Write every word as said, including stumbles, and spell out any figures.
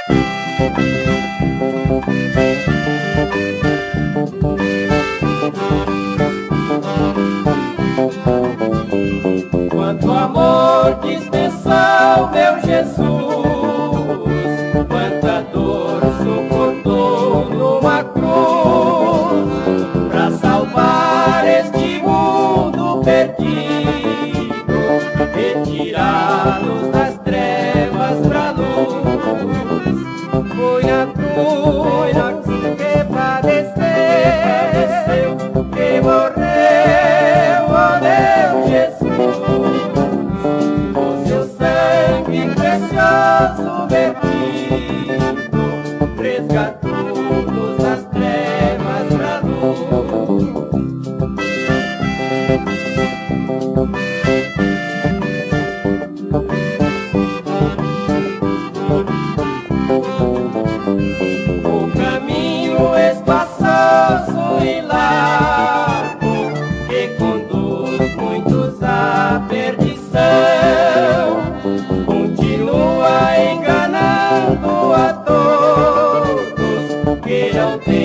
Quanto amor dispensou meu Jesus, quanta dor suportou numa cruz, pra salvar este mundo perdido, retirá-los das trevas pra luz. Foi na cruz, na cruz que padeceu, que morreu, ó meu Jesus. Precioso vertido, resgatou-nos das trevas pra luz. O caminho espaçoso e largo que conduz muitos à perdição continua enganando a todos que não têm